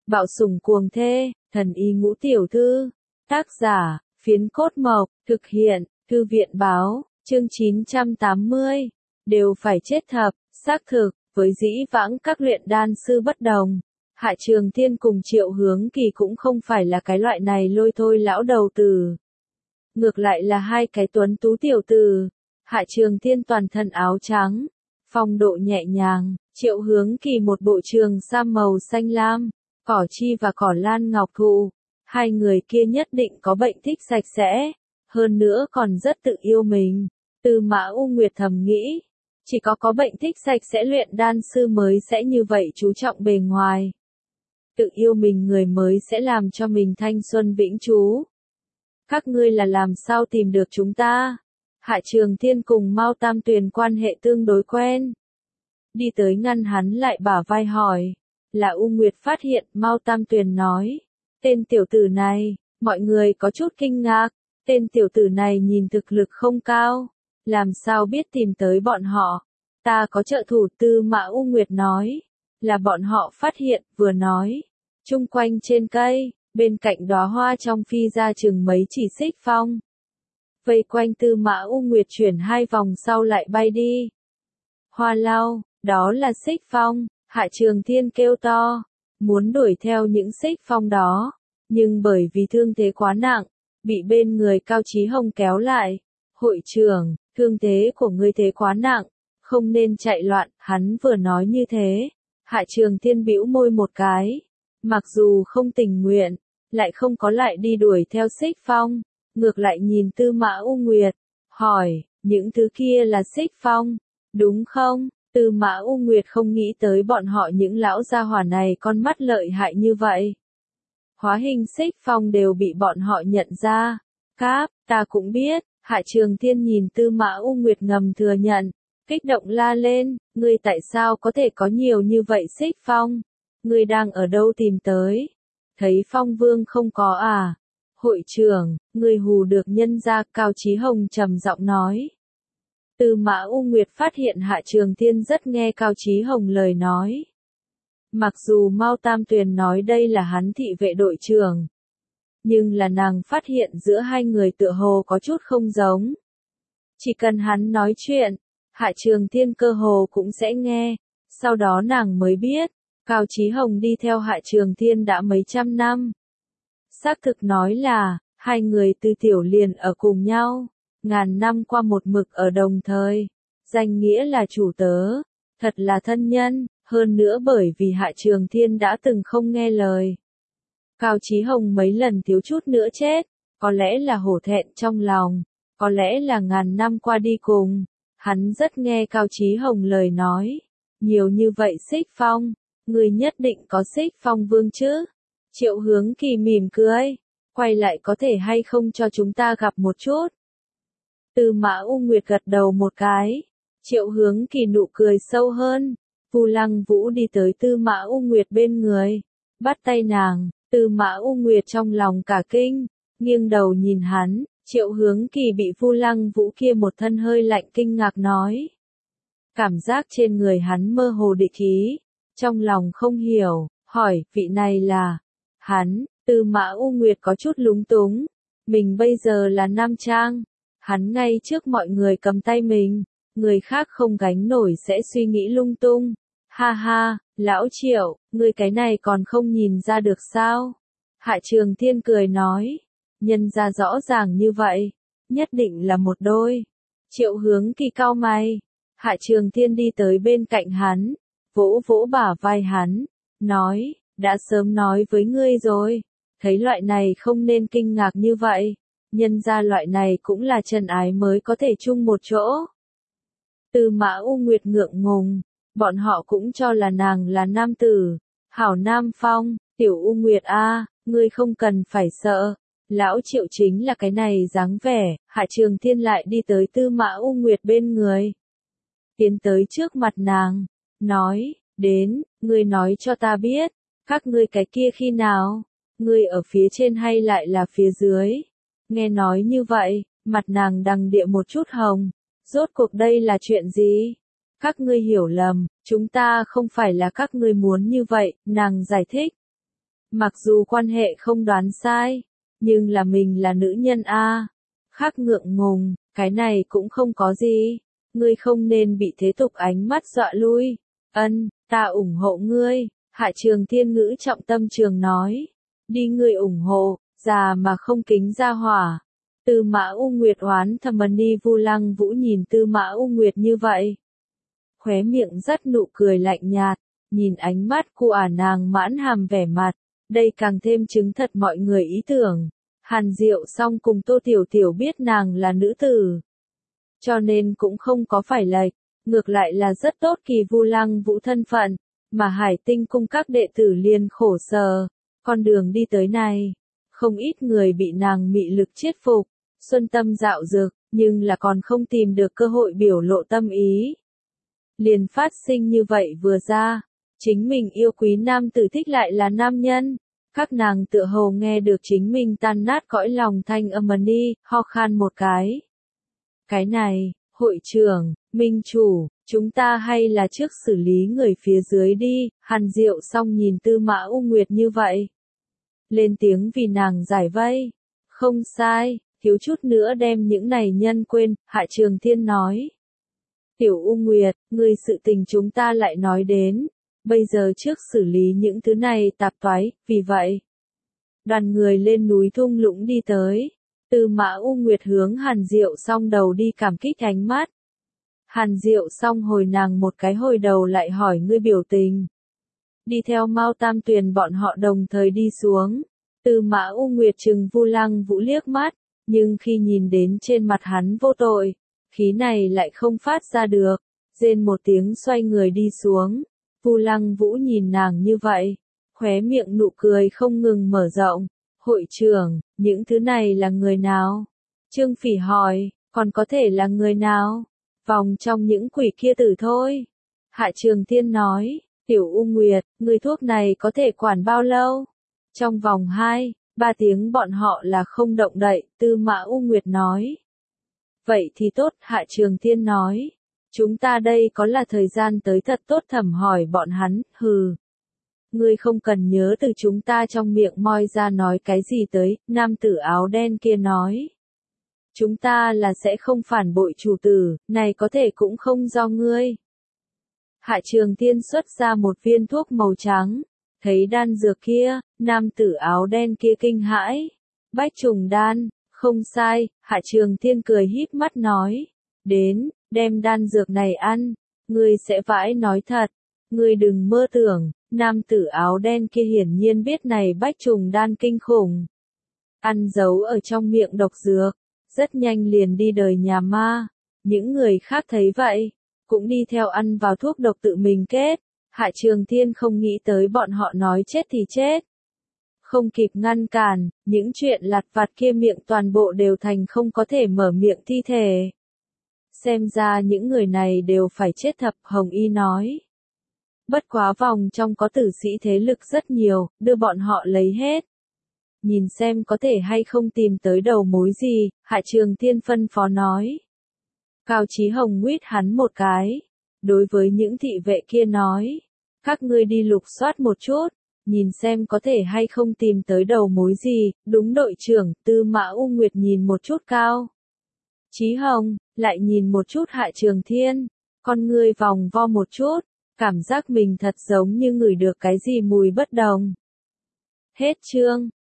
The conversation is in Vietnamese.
Bạo sủng cuồng thê, thần y ngũ tiểu thư. Tác giả, Phiến Cốt Mộc, thực hiện, Thư viện Báo, chương 980. Đều phải chết thập, xác thực, với dĩ vãng các luyện đan sư bất đồng. Hạ Trường Thiên cùng Triệu Hướng Kỳ cũng không phải là cái loại này lôi thôi lão đầu tử. Ngược lại là hai cái tuấn tú tiểu tử. Hạ Trường Thiên toàn thân áo trắng, phong độ nhẹ nhàng, Triệu Hướng Kỳ một bộ trường sam màu xanh lam, cỏ chi và cỏ lan ngọc thụ. Hai người kia nhất định có bệnh thích sạch sẽ, hơn nữa còn rất tự yêu mình. Tư Mã U Nguyệt thầm nghĩ, chỉ có bệnh thích sạch sẽ luyện đan sư mới sẽ như vậy chú trọng bề ngoài. Tự yêu mình người mới sẽ làm cho mình thanh xuân vĩnh trú. Các ngươi là làm sao tìm được chúng ta? Hạ Trường Thiên cùng Mao Tam Tuyền quan hệ tương đối quen. Đi tới ngăn hắn lại bả vai hỏi. Là U Nguyệt phát hiện, Mao Tam Tuyền nói. Tên tiểu tử này, mọi người có chút kinh ngạc. Tên tiểu tử này nhìn thực lực không cao. Làm sao biết tìm tới bọn họ? Ta có trợ thủ, Tư Mã U Nguyệt nói. Là bọn họ phát hiện, vừa nói. Chung quanh trên cây, bên cạnh đóa hoa trong phi ra chừng mấy chỉ xích phong. Vây quanh Tư Mã U Nguyệt chuyển hai vòng sau lại bay đi. Hoa lao, đó là xích phong, Hạ Trường Thiên kêu to, muốn đuổi theo những xích phong đó, nhưng bởi vì thương thế quá nặng, bị bên người Cao Chí Hồng kéo lại. Hội trưởng, thương thế của ngươi thế quá nặng, không nên chạy loạn, hắn vừa nói như thế. Hạ Trường Thiên bĩu môi một cái, mặc dù không tình nguyện, lại không có lại đi đuổi theo xích phong, ngược lại nhìn Tư Mã U Nguyệt, hỏi, những thứ kia là xích phong, đúng không? Tư Mã U Nguyệt không nghĩ tới bọn họ những lão gia hỏa này con mắt lợi hại như vậy. Hóa hình xích phong đều bị bọn họ nhận ra. Cáp, ta cũng biết. Hạ Trường Thiên nhìn Tư Mã U Nguyệt ngầm thừa nhận, kích động la lên, ngươi tại sao có thể có nhiều như vậy xích phong? Ngươi đang ở đâu tìm tới? Thấy Phong Vương không có à? Hội trưởng, ngươi hù được nhân gia, Cao Chí Hồng trầm giọng nói. Tư Mã U Nguyệt phát hiện Hạ Trường Thiên rất nghe Cao Chí Hồng lời nói. Mặc dù Mao Tam Tuyền nói đây là hắn thị vệ đội trưởng, nhưng là nàng phát hiện giữa hai người tựa hồ có chút không giống. Chỉ cần hắn nói chuyện, Hạ Trường Thiên cơ hồ cũng sẽ nghe, sau đó nàng mới biết, Cao Chí Hồng đi theo Hạ Trường Thiên đã mấy trăm năm. Xác thực nói là, hai người từ tiểu liền ở cùng nhau, ngàn năm qua một mực ở đồng thời, danh nghĩa là chủ tớ, thật là thân nhân, hơn nữa bởi vì Hạ Trường Thiên đã từng không nghe lời. Cao Chí Hồng mấy lần thiếu chút nữa chết, có lẽ là hổ thẹn trong lòng, có lẽ là ngàn năm qua đi cùng, hắn rất nghe Cao Chí Hồng lời nói, nhiều như vậy xích phong, người nhất định có xích phong vương chứ? Triệu Hướng Kỳ mỉm cười, quay lại có thể hay không cho chúng ta gặp một chút? Tư Mã U Nguyệt gật đầu một cái, Triệu Hướng Kỳ nụ cười sâu hơn, Vu Lăng Vũ đi tới Tư Mã U Nguyệt bên người, bắt tay nàng. Tư Mã U Nguyệt trong lòng cả kinh, nghiêng đầu nhìn hắn, Triệu Hướng Kỳ bị Vu Lăng Vũ kia một thân hơi lạnh kinh ngạc nói. Cảm giác trên người hắn mơ hồ địch ý, trong lòng không hiểu, hỏi, vị này là, hắn, Tư Mã U Nguyệt có chút lúng túng, mình bây giờ là nam trang, hắn ngay trước mọi người cầm tay mình, người khác không gánh nổi sẽ suy nghĩ lung tung. Ha ha, lão Triệu, ngươi cái này còn không nhìn ra được sao? Hạ Trường Thiên cười nói, nhân ra rõ ràng như vậy, nhất định là một đôi. Triệu Hướng Kỳ cau mày, Hạ Trường Thiên đi tới bên cạnh hắn, vỗ vỗ bả vai hắn, nói, đã sớm nói với ngươi rồi, thấy loại này không nên kinh ngạc như vậy, nhân ra loại này cũng là trần ái mới có thể chung một chỗ. Tư Mã U Nguyệt ngượng ngùng. Bọn họ cũng cho là nàng là nam tử. Hảo Nam Phong, tiểu U Nguyệt a, ngươi không cần phải sợ. Lão Triệu chính là cái này dáng vẻ. Hạ Trường Thiên lại đi tới Tư Mã U Nguyệt bên người. Tiến tới trước mặt nàng. Nói, đến, ngươi nói cho ta biết. Các ngươi cái kia khi nào? Ngươi ở phía trên hay lại là phía dưới? Nghe nói như vậy, mặt nàng đằng địa một chút hồng. Rốt cuộc đây là chuyện gì? Các ngươi hiểu lầm, chúng ta không phải là các ngươi muốn như vậy, nàng giải thích. Mặc dù quan hệ không đoán sai, nhưng là mình là nữ nhân a. Khác ngượng ngùng, cái này cũng không có gì. Ngươi không nên bị thế tục ánh mắt dọa lui. Ân, ta ủng hộ ngươi. Hạ Trường Thiên ngữ trọng tâm trường nói. Đi ngươi ủng hộ, già mà không kính ra hỏa. Tư Mã U Nguyệt oán thầm ni Vu Lăng Vũ nhìn Tư Mã U Nguyệt như vậy. Khóe miệng rất nụ cười lạnh nhạt, nhìn ánh mắt của nàng mãn hàm vẻ mặt. Đây càng thêm chứng thật mọi người ý tưởng. Hàn Diệu Song cùng Tô Tiểu Tiểu biết nàng là nữ tử. Cho nên cũng không có phải lệch, ngược lại là rất tốt kỳ Vu Lăng Vũ thân phận, mà Hải Tinh cung các đệ tử liền khổ sở. Con đường đi tới này, không ít người bị nàng mị lực chiết phục, xuân tâm dạo dực, nhưng là còn không tìm được cơ hội biểu lộ tâm ý. Liền phát sinh như vậy vừa ra, chính mình yêu quý nam tử thích lại là nam nhân. Các nàng tựa hồ nghe được chính mình tan nát cõi lòng thanh âm ni, ho khan một cái. Cái này, hội trưởng, minh chủ, chúng ta hay là trước xử lý người phía dưới đi, Hàn Diệu Song nhìn Tư Mã U Nguyệt như vậy. Lên tiếng vì nàng giải vây. Không sai, thiếu chút nữa đem những này nhân quên, Hạ Trường Thiên nói. Tiểu U Nguyệt, người sự tình chúng ta lại nói đến. Bây giờ trước xử lý những thứ này tạp toái, vì vậy. Đoàn người lên núi thung lũng đi tới. Tư Mã U Nguyệt hướng Hàn Diệu Song đầu đi cảm kích ánh mắt. Hàn Diệu Song hồi nàng một cái hồi đầu lại hỏi ngươi biểu tình. Đi theo Mao Tam Tuyền bọn họ đồng thời đi xuống. Tư Mã U Nguyệt trừng Vu Lăng Vũ liếc mắt, nhưng khi nhìn đến trên mặt hắn vô tội, khí này lại không phát ra được, rên một tiếng xoay người đi xuống. Vu Lăng Vũ nhìn nàng như vậy, khóe miệng nụ cười không ngừng mở rộng. Hội trưởng, những thứ này là người nào? Trương Phỉ hỏi, còn có thể là người nào? Vòng trong những quỷ kia tử thôi. Hạ Trường Thiên nói, Tiểu U Nguyệt, người thuốc này có thể quản bao lâu? Trong vòng 2-3 tiếng bọn họ là không động đậy, Tư Mã U Nguyệt nói. Vậy thì tốt, Hạ Trường Thiên nói. Chúng ta đây có là thời gian tới thật tốt thẩm hỏi bọn hắn, hừ. Ngươi không cần nhớ từ chúng ta trong miệng moi ra nói cái gì tới, nam tử áo đen kia nói. Chúng ta là sẽ không phản bội chủ tử, này có thể cũng không do ngươi. Hạ Trường Thiên xuất ra một viên thuốc màu trắng, thấy đan dược kia, nam tử áo đen kia kinh hãi. Bách trùng đan, không sai, Hạ Trường Thiên cười híp mắt nói. Đến, đem đan dược này ăn, ngươi sẽ vãi nói thật. Ngươi đừng mơ tưởng, nam tử áo đen kia hiển nhiên biết này bách trùng đan kinh khủng. Ăn giấu ở trong miệng độc dược, rất nhanh liền đi đời nhà ma. Những người khác thấy vậy, cũng đi theo ăn vào thuốc độc tự mình kết. Hạ Trường Thiên không nghĩ tới bọn họ nói chết thì chết. Không kịp ngăn cản, những chuyện lặt vặt kia miệng toàn bộ đều thành không có thể mở miệng thi thể. Xem ra những người này đều phải chết thập, Hồng Y nói. Bất quá vòng trong có tử sĩ thế lực rất nhiều, đưa bọn họ lấy hết. Nhìn xem có thể hay không tìm tới đầu mối gì, Hạ Trường Thiên phân phó nói. Cao Chí Hồng nguyết hắn một cái. Đối với những thị vệ kia nói. Các ngươi đi lục soát một chút, nhìn xem có thể hay không tìm tới đầu mối gì, đúng đội trưởng, Tư Mã U Nguyệt nhìn một chút Cao Chí Hồng, lại nhìn một chút Hạ Trường Thiên, con ngươi vòng vo một chút, cảm giác mình thật giống như ngửi được cái gì mùi bất đồng. Hết chương.